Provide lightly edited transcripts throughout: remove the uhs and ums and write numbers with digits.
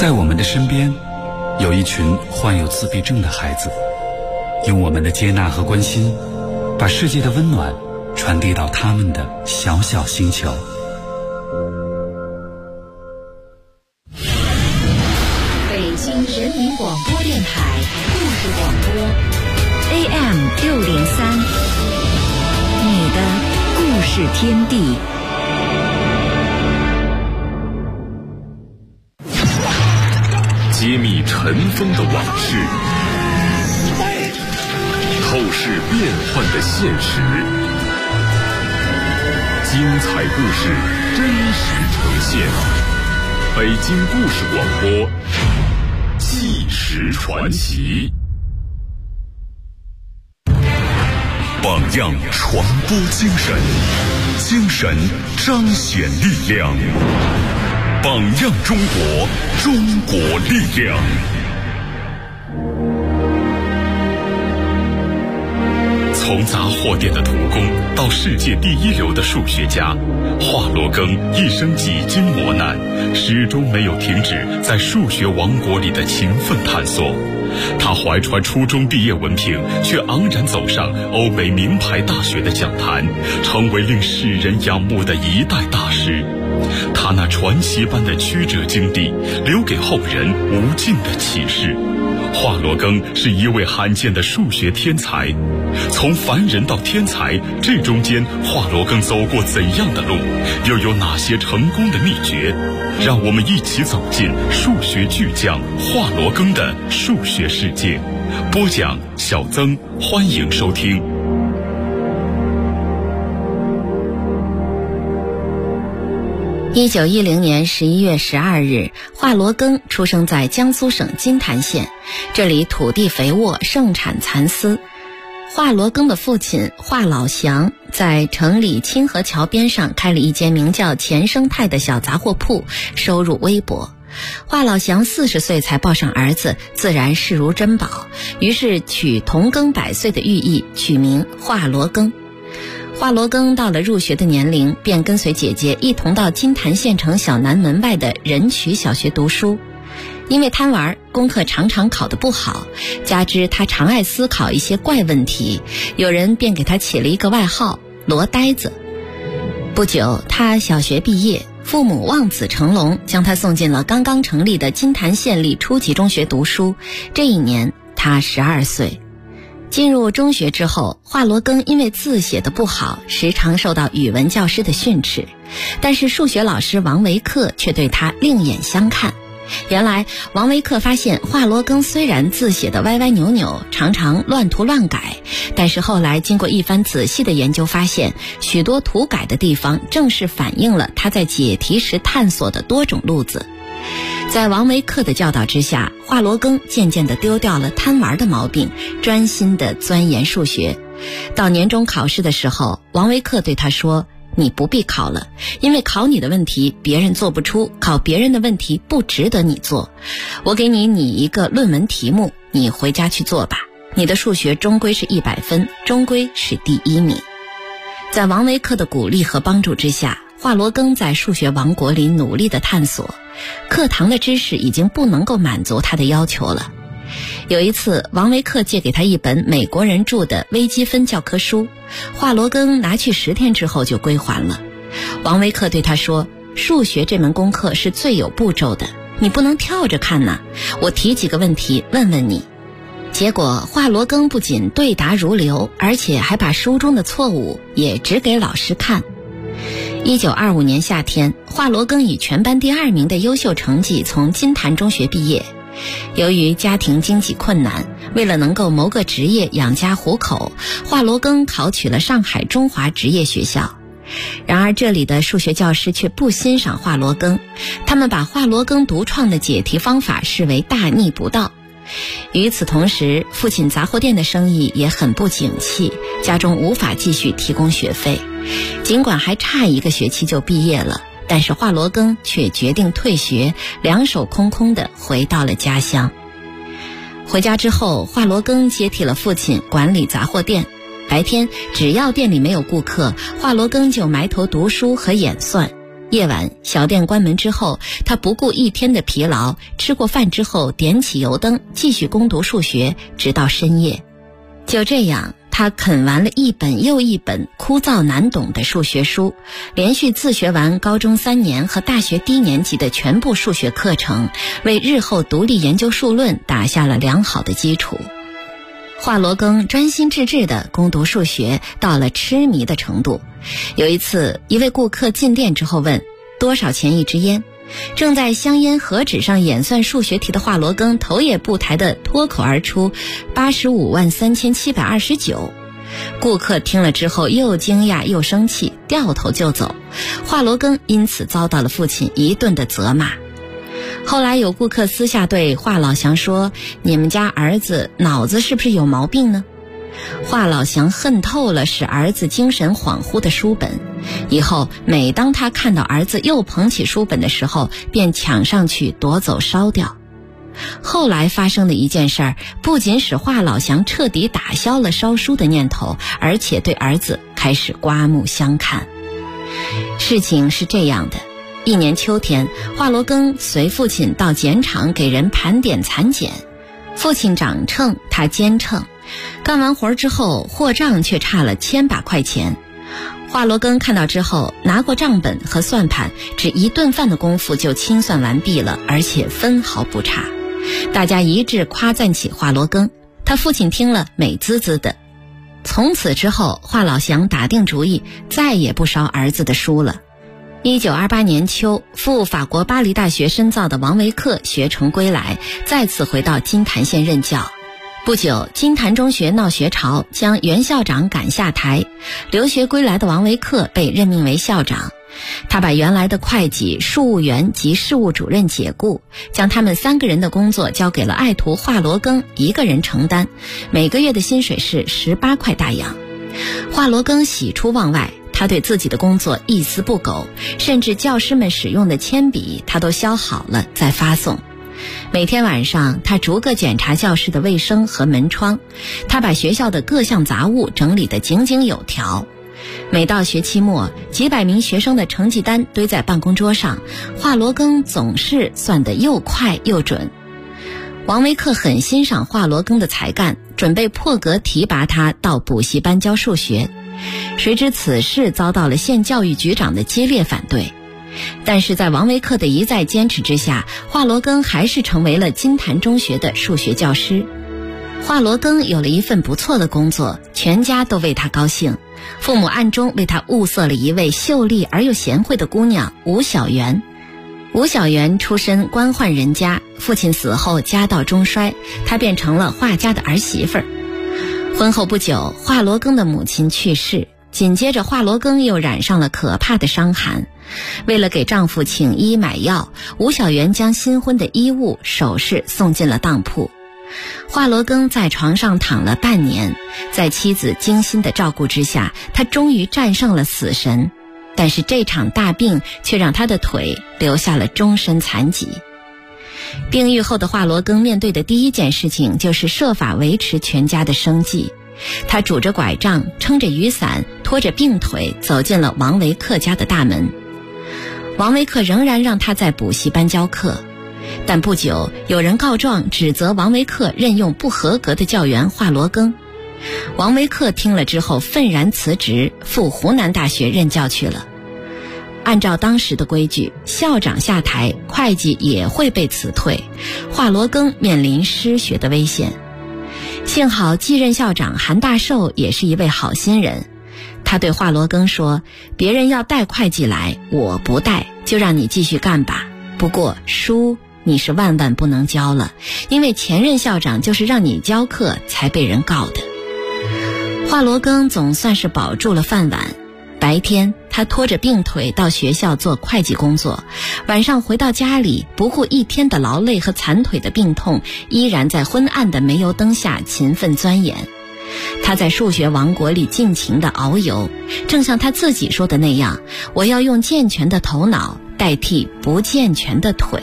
在我们的身边，有一群患有自闭症的孩子，用我们的接纳和关心，把世界的温暖传递到他们的小小星球。 北京人民广播电台故事广播 AM603， 你的故事天地。 揭秘尘封的往事，透视变幻的现实，精彩故事真实呈现。北京故事广播，纪实传奇。榜样传播精神，精神彰显力量。榜样中国，中国力量。从杂货店的土工到世界第一流的数学家，华罗庚一生几经磨难，始终没有停止在数学王国里的勤奋探索。他怀揣初中毕业文凭，却昂然走上欧美名牌大学的讲坛，成为令世人仰慕的一代大师。他那传奇般的曲折经历，留给后人无尽的启示。华罗庚是一位罕见的数学天才，从凡人到天才，这中间华罗庚走过怎样的路，又有哪些成功的秘诀？让我们一起走进数学巨匠华罗庚的数学世界。播讲小曾，欢迎收听。 1910年11月12日，华罗庚出生在江苏省金坛县，这里土地肥沃，盛产蚕丝。华罗庚的父亲华老祥在城里清河桥边上开了一间名叫钱生泰的小杂货铺，收入微薄。华老祥40岁才抱上儿子，自然视如珍宝，于是取同庚100岁的寓意，取名华罗庚。华罗庚到了入学的年龄，便跟随姐姐一同到金坛县城小南门外的仁渠小学读书。因为贪玩，功课常常考得不好，加之他常爱思考一些怪问题，有人便给他起了一个外号罗呆子。不久，他小学毕业，父母望子成龙，将他送进了刚刚成立的金坛县立初级中学读书。这一年他12岁。进入中学之后，华罗庚因为字写得不好，时常受到语文教师的训斥，但是数学老师王维克却对他另眼相看。原来王维克发现华罗庚虽然字写得歪歪扭扭，常常乱涂乱改，但是后来经过一番仔细的研究，发现许多涂改的地方正是反映了他在解题时探索的多种路子。在王维克的教导之下，华罗庚渐渐地丢掉了贪玩的毛病，专心地钻研数学。到年终考试的时候，王维克对他说：“你不必考了，因为考你的问题别人做不出，考别人的问题不值得你做。我给你一个论文题目，你回家去做吧。你的数学终归是100分，终归是第1名。”在王维克的鼓励和帮助之下，华罗庚在数学王国里努力地探索。课堂的知识已经不能够满足他的要求了。有一次，王维克借给他一本美国人著的微积分教科书，华罗庚拿去10天之后就归还了。王维克对他说：“数学这门功课是最有步骤的，你不能跳着看呐，我提几个问题问问你。”结果华罗庚不仅对答如流，而且还把书中的错误也指给老师看。1925年夏天，华罗庚以全班第2名的优秀成绩从金坛中学毕业。由于家庭经济困难，为了能够谋个职业养家糊口，华罗庚考取了上海中华职业学校。然而这里的数学教师却不欣赏华罗庚，他们把华罗庚独创的解题方法视为大逆不道。与此同时，父亲杂货店的生意也很不景气，家中无法继续提供学费。尽管还差1个学期就毕业了，但是华罗庚却决定退学，两手空空地回到了家乡。回家之后，华罗庚接替了父亲管理杂货店。白天只要店里没有顾客，华罗庚就埋头读书和演算。 夜晚小店关门之后，他不顾一天的疲劳，吃过饭之后点起油灯，继续攻读数学，直到深夜。就这样，他啃完了一本又一本枯燥难懂的数学书，连续自学完高中3年和大学低年级的全部数学课程，为日后独立研究数论打下了良好的基础。华罗庚专心致志地攻读数学，到了痴迷的程度。有一次，一位顾客进店之后问多少钱一支烟，正在香烟盒纸上演算数学题的华罗庚头也不抬地脱口而出853729。顾客听了之后又惊讶又生气，掉头就走。华罗庚因此遭到了父亲一顿的责骂。后来有顾客私下对华老祥说，你们家儿子脑子是不是有毛病呢？华老祥恨透了使儿子精神恍惚的书本，以后每当他看到儿子又捧起书本的时候，便抢上去夺走烧掉。后来发生的一件事儿，不仅使华老祥彻底打消了烧书的念头，而且对儿子开始刮目相看。事情是这样的，一年秋天，华罗庚随父亲到碱厂给人盘点蚕茧，父亲掌秤，他肩秤，干完活之后，货账却差了1000把块钱。华罗庚看到之后，拿过账本和算盘，只一顿饭的功夫就清算完毕了，而且分毫不差。大家一致夸赞起华罗庚，他父亲听了美滋滋的。从此之后，华老祥打定主意，再也不烧儿子的书了。1928年秋，赴法国巴黎大学深造的王维克学成归来，再次回到金坛县任教。不久，金坛中学闹学潮，将原校长赶下台。留学归来的王维克被任命为校长。他把原来的会计、事务员及事务主任解雇，将他们3个人的工作交给了爱徒华罗庚一个人承担，每个月的薪水是18块大洋。华罗庚喜出望外，他对自己的工作一丝不苟，甚至教师们使用的铅笔他都削好了再发送。每天晚上，他逐个检查教室的卫生和门窗，他把学校的各项杂物整理得井井有条。每到学期末，几百名学生的成绩单堆在办公桌上，华罗庚总是算得又快又准。王维克很欣赏华罗庚的才干，准备破格提拔他到补习班教数学。谁知此事遭到了县教育局长的激烈反对，但是在王维克的一再坚持之下，华罗庚还是成为了金坛中学的数学教师。华罗庚有了一份不错的工作，全家都为他高兴。父母暗中为他物色了一位秀丽而又贤惠的姑娘吴小媛。吴小媛出身官宦人家，父亲死后家道中衰，她便成了画家的儿媳妇儿。婚后不久，华罗庚的母亲去世，紧接着华罗庚又染上了可怕的伤寒。为了给丈夫请医买药，吴小媛将新婚的衣物、首饰送进了当铺。华罗庚在床上躺了半年，在妻子精心的照顾之下，他终于战胜了死神。但是这场大病却让他的腿留下了终身残疾。病愈后的华罗庚面对的第一件事情就是设法维持全家的生计。他拄着拐杖，撑着雨伞，拖着病腿走进了王维克家的大门。王维克仍然让他在补习班教课，但不久有人告状指责王维克任用不合格的教员华罗庚。王维克听了之后愤然辞职，赴湖南大学任教去了。按照当时的规矩，校长下台，会计也会被辞退，华罗庚面临失学的危险。幸好继任校长韩大寿也是一位好心人，他对华罗庚说，别人要带会计来，我不带，就让你继续干吧，不过书你是万万不能教了，因为前任校长就是让你教课才被人告的。华罗庚总算是保住了饭碗。白天他拖着病腿到学校做会计工作，晚上回到家里，不顾一天的劳累和残腿的病痛，依然在昏暗的煤油灯下勤奋钻研。他在数学王国里尽情地遨游，正像他自己说的那样，我要用健全的头脑代替不健全的腿。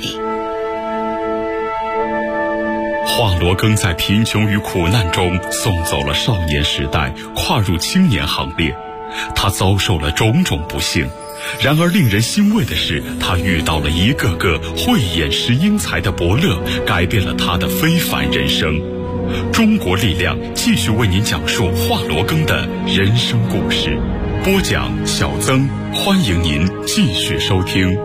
华罗庚在贫穷与苦难中送走了少年时代，跨入青年行列。 他遭受了种种不幸。然而令人欣慰的是，他遇到了一个个慧眼识英才的伯乐，改变了他的非凡人生。中国力量继续为您讲述华罗庚的人生故事。播讲小曾，欢迎您继续收听。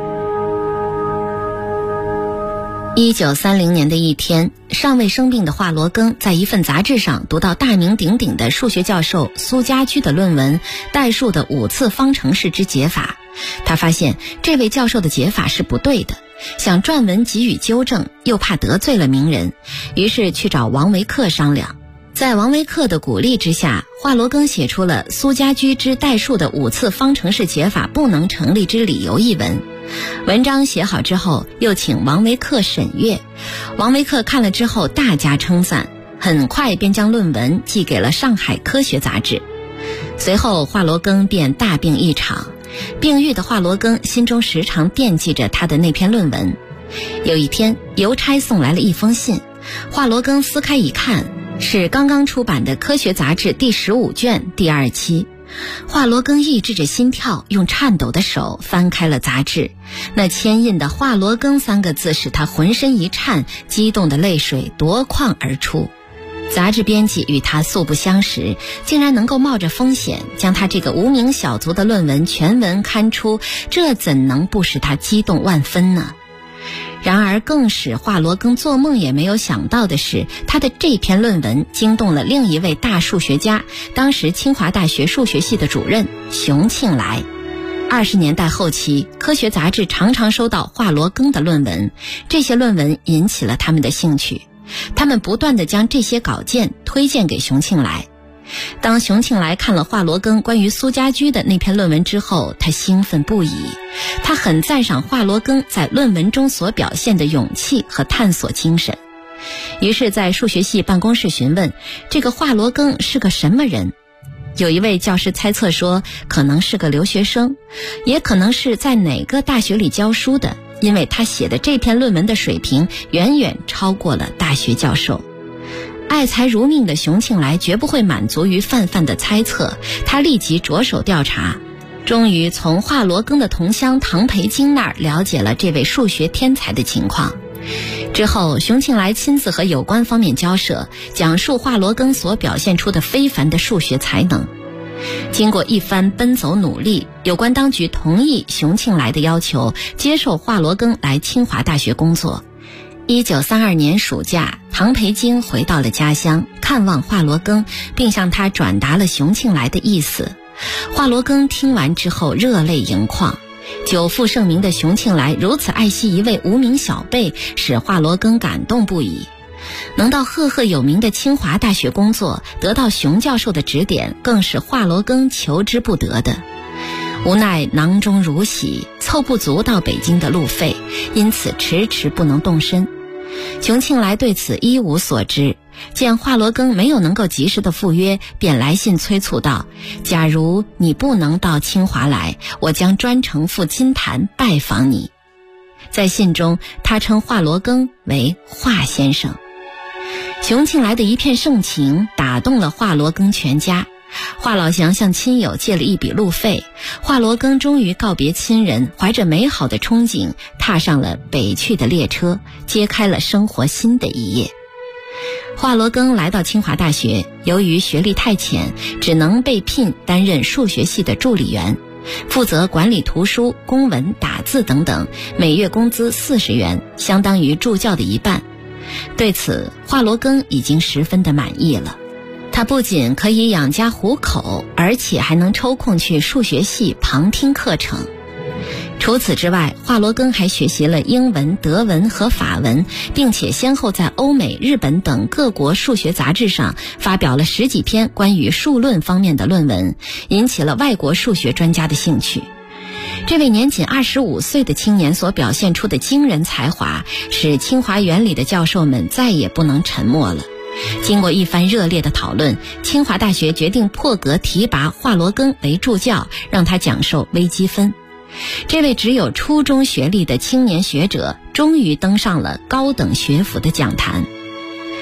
1930年的一天，尚未生病的华罗庚在一份杂志上读到大名鼎鼎的数学教授苏家驹的论文《代数的5次方程式之解法》。他发现这位教授的解法是不对的，想撰文给予纠正，又怕得罪了名人，于是去找王维克商量。在王维克的鼓励之下，华罗庚写出了《苏家驹之代数的5次方程式解法不能成立之理由》一文。文章写好之后，又请王维克审阅。王维克看了之后大加称赞，很快便将论文寄给了上海科学杂志。随后华罗庚便大病一场，病愈的华罗庚心中时常惦记着他的那篇论文。有一天，邮差送来了一封信，华罗庚撕开一看，是刚刚出版的科学杂志第15卷第2期。华罗庚抑制着心跳，用颤抖的手翻开了杂志，那牵印的华罗庚3个字使他浑身一颤，激动的泪水夺眶而出。杂志编辑与他素不相识，竟然能够冒着风险将他这个无名小卒的论文全文刊出，这怎能不使他激动万分呢？然而更使华罗庚做梦也没有想到的是，他的这篇论文惊动了另一位大数学家，当时清华大学数学系的主任熊庆来。20年代后期，科学杂志常常收到华罗庚的论文，这些论文引起了他们的兴趣，他们不断地将这些稿件推荐给熊庆来。当熊庆来看了华罗庚关于苏家驹的那篇论文之后，他兴奋不已，他很赞赏华罗庚在论文中所表现的勇气和探索精神。于是在数学系办公室询问，这个华罗庚是个什么人？有一位教师猜测说，可能是个留学生，也可能是在哪个大学里教书的，因为他写的这篇论文的水平远远超过了大学教授。爱才如命的熊庆来绝不会满足于泛泛的猜测，他立即着手调查，终于从华罗庚的同乡唐培京那儿了解了这位数学天才的情况。之后，熊庆来亲自和有关方面交涉，讲述华罗庚所表现出的非凡的数学才能。经过一番奔走努力，有关当局同意熊庆来的要求，接受华罗庚来清华大学工作。1932年暑假，唐培京回到了家乡，看望华罗庚，并向他转达了熊庆来的意思。华罗庚听完之后热泪盈眶，久负盛名的熊庆来如此爱惜一位无名小辈，使华罗庚感动不已。能到赫赫有名的清华大学工作，得到熊教授的指点，更是华罗庚求之不得的。无奈囊中如洗，凑不足到北京的路费，因此迟迟不能动身。熊庆来对此一无所知，见华罗庚没有能够及时的赴约，便来信催促道，假如你不能到清华来，我将专程赴金坛拜访你。在信中，他称华罗庚为华先生。熊庆来的一片盛情打动了华罗庚全家，华老祥向亲友借了一笔路费，华罗庚终于告别亲人，怀着美好的憧憬，踏上了北去的列车，揭开了生活新的一页。华罗庚来到清华大学，由于学历太浅，只能被聘担任数学系的助理员，负责管理图书、公文、打字等等，每月工资40元，相当于助教的一半。对此，华罗庚已经十分的满意了。他不仅可以养家糊口，而且还能抽空去数学系旁听课程。除此之外，华罗庚还学习了英文、德文和法文，并且先后在欧美、日本等各国数学杂志上发表了10几篇关于数论方面的论文，引起了外国数学专家的兴趣。这位年仅25岁的青年所表现出的惊人才华，使清华园里的教授们再也不能沉默了。经过一番热烈的讨论，清华大学决定破格提拔华罗庚为助教，让他讲授微积分。这位只有初中学历的青年学者终于登上了高等学府的讲坛。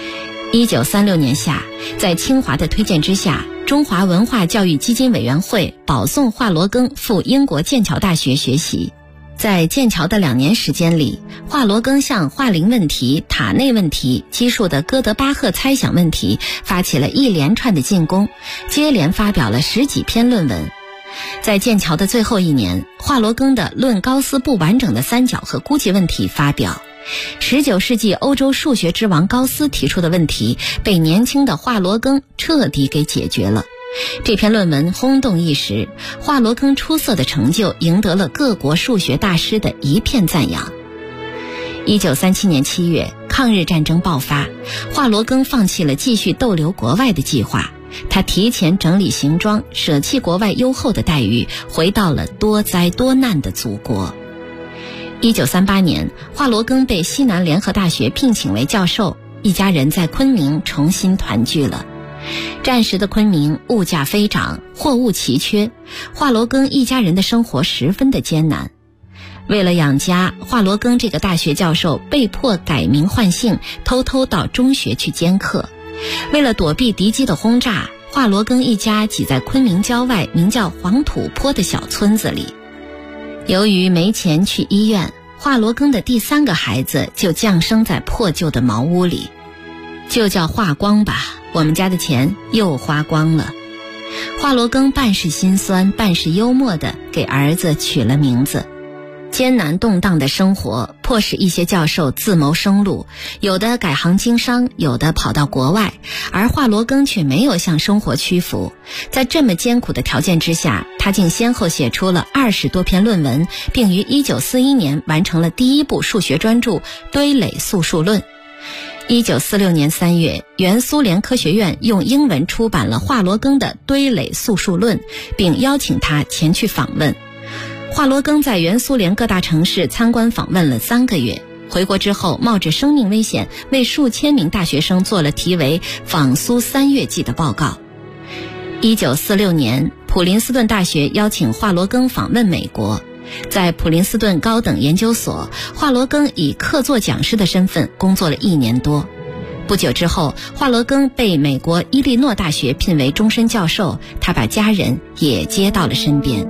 1936年夏，在清华的推荐之下，中华文化教育基金委员会保送华罗庚赴英国剑桥大学学习。在剑桥的2年时间里，华罗庚向华灵问题、塔内问题、基数的哥德巴赫猜想问题发起了一连串的进攻，接连发表了10几篇论文。在剑桥的最后1年，华罗庚的《论高斯不完整的三角和估计问题》发表。19世纪欧洲数学之王高斯提出的问题被年轻的华罗庚彻底给解决了。这篇论文轰动一时，华罗庚出色的成就赢得了各国数学大师的一片赞扬。1937年7月，抗日战争爆发，华罗庚放弃了继续逗留国外的计划，他提前整理行装，舍弃国外优厚的待遇，回到了多灾多难的祖国。1938年，华罗庚被西南联合大学聘请为教授，一家人在昆明重新团聚了。战时的昆明物价飞涨，货物奇缺，华罗庚一家人的生活十分的艰难。为了养家，华罗庚这个大学教授被迫改名换姓，偷偷到中学去兼课。为了躲避敌机的轰炸，华罗庚一家挤在昆明郊外名叫黄土坡的小村子里。由于没钱去医院，华罗庚的第3个孩子就降生在破旧的茅屋里。就叫华光吧，我们家的钱又花光了。华罗庚半是心酸半是幽默地给儿子取了名字。艰难动荡的生活迫使一些教授自谋生路，有的改行经商，有的跑到国外，而华罗庚却没有向生活屈服。在这么艰苦的条件之下，他竟先后写出了20多篇论文，并于1941年完成了第1部数学专著《堆垒素数论》。1946年3月，原苏联科学院用英文出版了华罗庚的《堆垒素数论》，并邀请他前去访问。华罗庚在原苏联各大城市参观访问了3个月，回国之后冒着生命危险为数千名大学生做了题为《访苏3月记》的报告。1946年，普林斯顿大学邀请华罗庚访问美国，在普林斯顿高等研究所，华罗庚以客座讲师的身份工作了1年多。不久之后，华罗庚被美国伊利诺大学聘为终身教授，他把家人也接到了身边。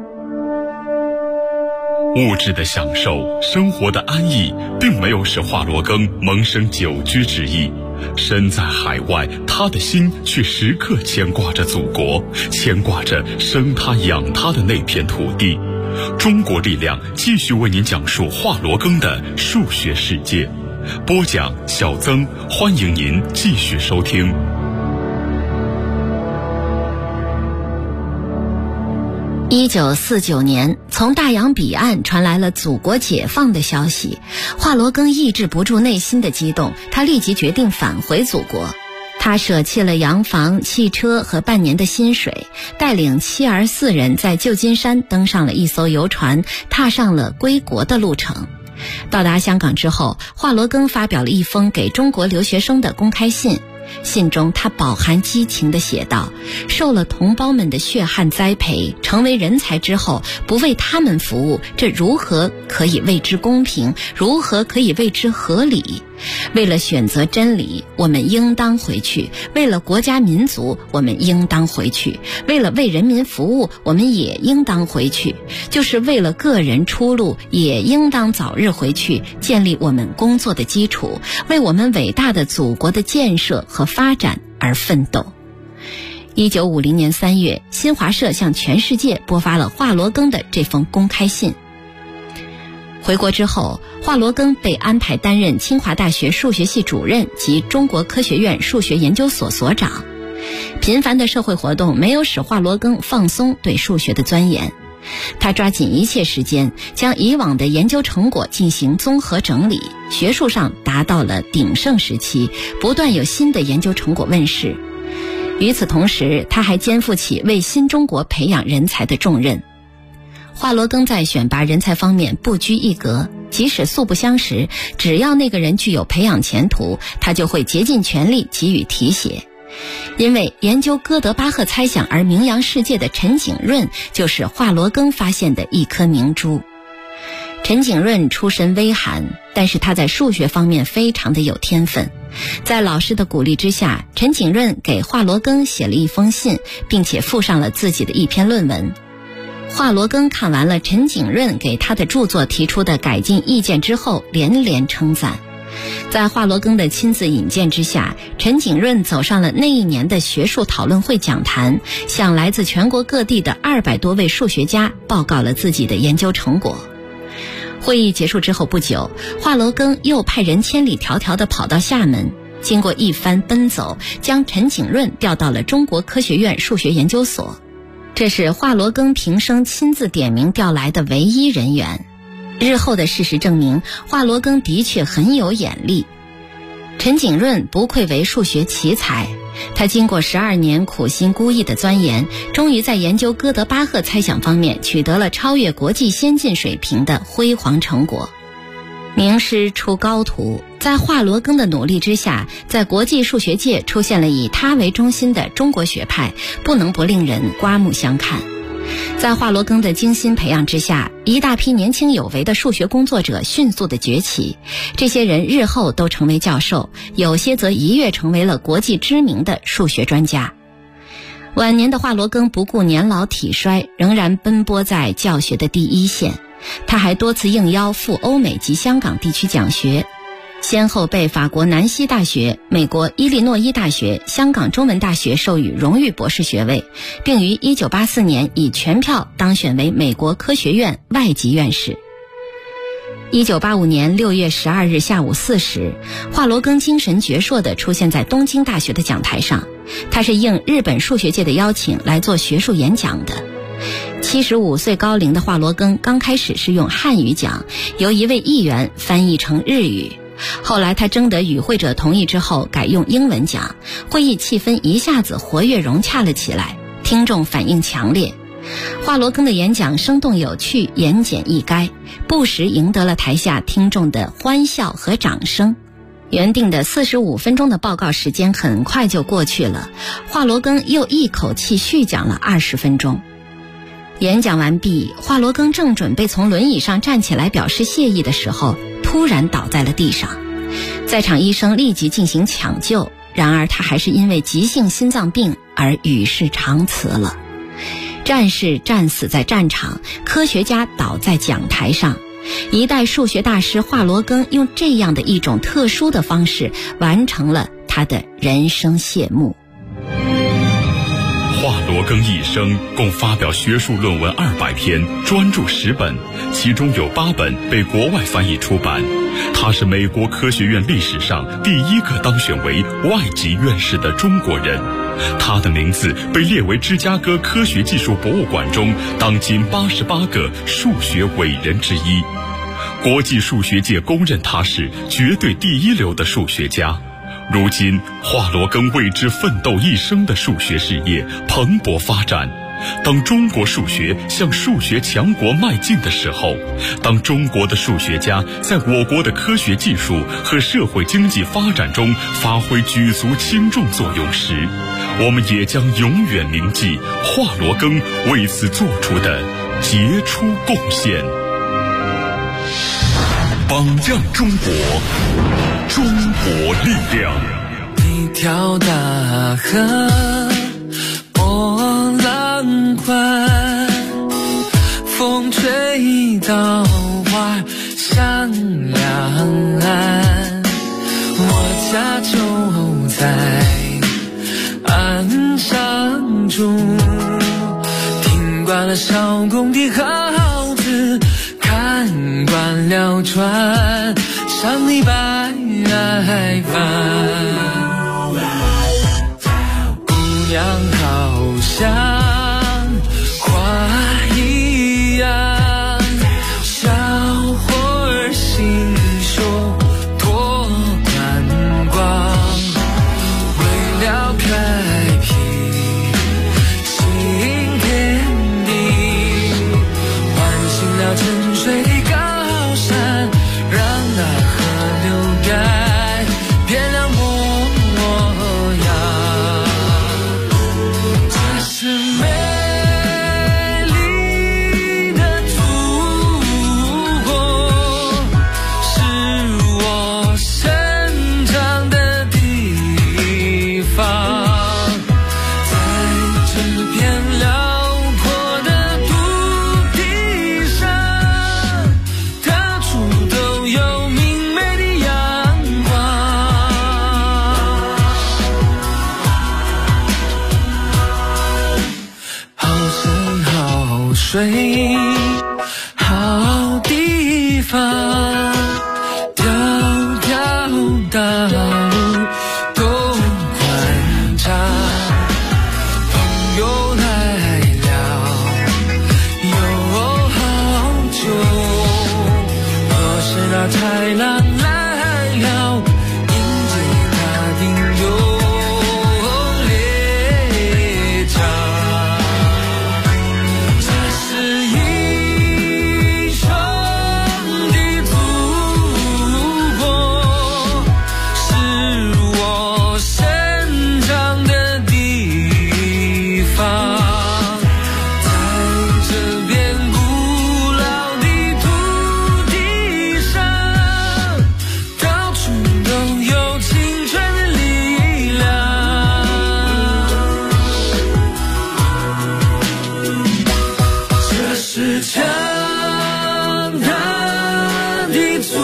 物质的享受，生活的安逸，并没有使华罗庚萌生久居之意。身在海外，他的心却时刻牵挂着祖国，牵挂着生他养他的那片土地。中国力量继续为您讲述华罗庚的数学世界。播讲小曾，欢迎您继续收听。 1949年，从大洋彼岸传来了祖国解放的消息，华罗庚抑制不住内心的激动，他立即决定返回祖国。他舍弃了洋房、汽车和半年的薪水，带领妻儿4人在旧金山登上了一艘游船，踏上了归国的路程。到达香港之后，华罗庚发表了一封给中国留学生的公开信。信中他饱含激情地写道，受了同胞们的血汗栽培，成为人才之后，不为他们服务，这如何可以谓之公平？如何可以谓之合理？为了选择真理，我们应当回去；为了国家民族，我们应当回去；为了为人民服务，我们也应当回去；就是为了个人出路，也应当早日回去，建立我们工作的基础，为我们伟大的祖国的建设和发展而奋斗。1950年3月，新华社向全世界播发了华罗庚的这封公开信。回国之后，华罗庚被安排担任清华大学数学系主任及中国科学院数学研究所所长。频繁的社会活动没有使华罗庚放松对数学的钻研，他抓紧一切时间，将以往的研究成果进行综合整理，学术上达到了鼎盛时期，不断有新的研究成果问世。与此同时，他还肩负起为新中国培养人才的重任。华罗庚在选拔人才方面不拘一格，即使素不相识，只要那个人具有培养前途，他就会竭尽全力给予提携。因为研究哥德巴赫猜想而名扬世界的陈景润，就是华罗庚发现的一颗明珠。 陈景润出身微寒，但是他在数学方面非常的有天分。在老师的鼓励之下，陈景润给华罗庚写了一封信，并且附上了自己的一篇论文。华罗庚看完了陈景润给他的著作提出的改进意见之后，连连称赞。在华罗庚的亲自引荐之下，陈景润走上了那一年的学术讨论会讲坛，向来自全国各地的200多位数学家报告了自己的研究成果。会议结束之后不久，华罗庚又派人千里迢迢地跑到厦门，经过一番奔走，将陈景润调到了中国科学院数学研究所。这是华罗庚平生亲自点名调来的唯一人员。日后的事实证明，华罗庚的确很有眼力。陈景润不愧为数学奇才，他经过12年苦心孤诣的钻研，终于在研究哥德巴赫猜想方面取得了超越国际先进水平的辉煌成果。名师出高徒，在华罗庚的努力之下，在国际数学界出现了以他为中心的中国学派，不能不令人刮目相看。在华罗庚的精心培养之下，一大批年轻有为的数学工作者迅速的崛起，这些人日后都成为教授，有些则一跃成为了国际知名的数学专家。晚年的华罗庚不顾年老体衰，仍然奔波在教学的第一线。他还多次应邀赴欧美及香港地区讲学，先后被法国南希大学、美国伊利诺伊大学、香港中文大学授予荣誉博士学位，并于1984年以全票当选为美国科学院外籍院士。1985年6月12日下午4时，华罗庚精神矍铄地出现在东京大学的讲台上，他是应日本数学界的邀请来做学术演讲的。75岁高龄的华罗庚刚开始是用汉语讲，由一位议员翻译成日语。后来他征得与会者同意之后，改用英文讲，会议气氛一下子活跃融洽了起来，听众反应强烈。华罗庚的演讲生动有趣，言简意赅，不时赢得了台下听众的欢笑和掌声。原定的45分钟的报告时间很快就过去了，华罗庚又一口气续讲了20分钟。演讲完毕，华罗庚正准备从轮椅上站起来表示谢意的时候，突然倒在了地上。在场医生立即进行抢救，然而他还是因为急性心脏病而与世长辞了。战士战死在战场，科学家倒在讲台上。一代数学大师华罗庚用这样的一种特殊的方式完成了他的人生谢幕。 华罗庚一生共发表学术论文200篇，专著10本，其中有8本被国外翻译出版。他是美国科学院历史上第一个当选为外籍院士的中国人。他的名字被列为芝加哥科学技术博物馆中当今88个数学伟人之一。国际数学界公认他是绝对第一流的数学家。如今，华罗庚为之奋斗一生的数学事业蓬勃发展。当中国数学向数学强国迈进的时候，当中国的数学家在我国的科学技术和社会经济发展中发挥举足轻重作用时，我们也将永远铭记华罗庚为此做出的杰出贡献。榜样中国，中国力量。 一条大河波浪宽，风吹稻花香两岸。我家就在岸上住，听惯了小工的号子，看惯了船上的白帆。姑娘好像花一样，小伙儿心胸多宽广，为了开辟新天地，唤醒了沉睡的高山，让那河流改变了模样。这是水，好地方，条条道路都宽敞。朋友来了，有好酒。若是那豺狼来了，迎接他定有猎场。这是一生的祖国，是我生长的地方。在这片古老的土地上，到处都有青春的力量。这是强大的祖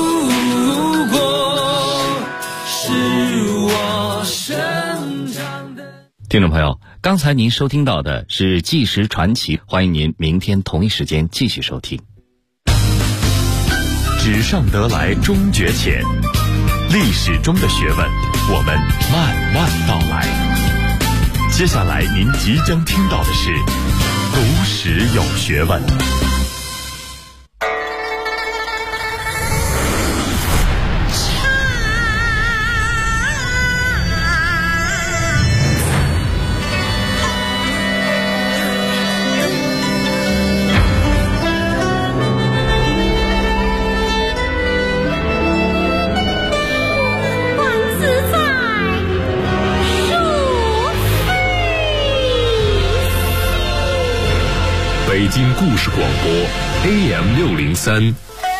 国，是我生长的。 听众朋友，刚才您收听到的是《纪实传奇》，欢迎您明天同一时间继续收听。 纸上得来终觉浅，历史中的学问，我们慢慢道来。接下来您即将听到的是读史有学问。 万自在，树飞。 北京故事广播 AM603，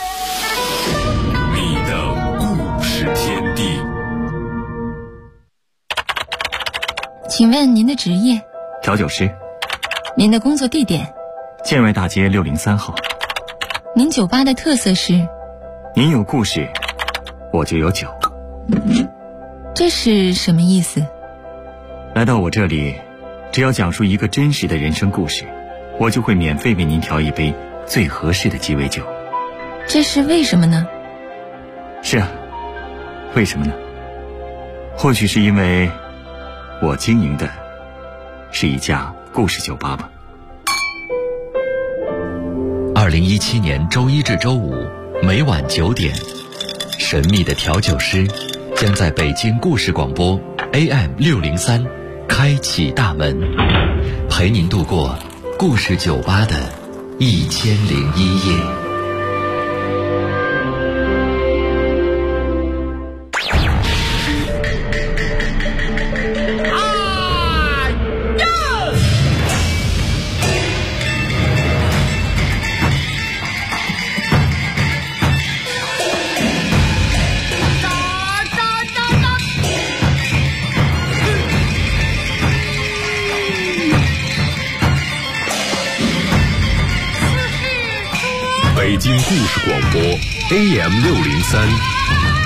你的故事天地。 请问您的职业？ 调酒师， 您的工作地点？ 建外大街603号。 您酒吧的特色是？ 您有故事，我就有酒。 这是什么意思？ 来到我这里，只要讲述一个真实的人生故事，我就会免费为您调一杯最合适的鸡尾酒。 这是为什么呢？ 是啊，为什么呢？或许是因为我经营的是一家故事酒吧吧。 2017年周一至周五每晚9点，神秘的调酒师将在北京故事广播 AM603开启大门，陪您度过故事酒吧的1001夜。 北京故事广播 AM603，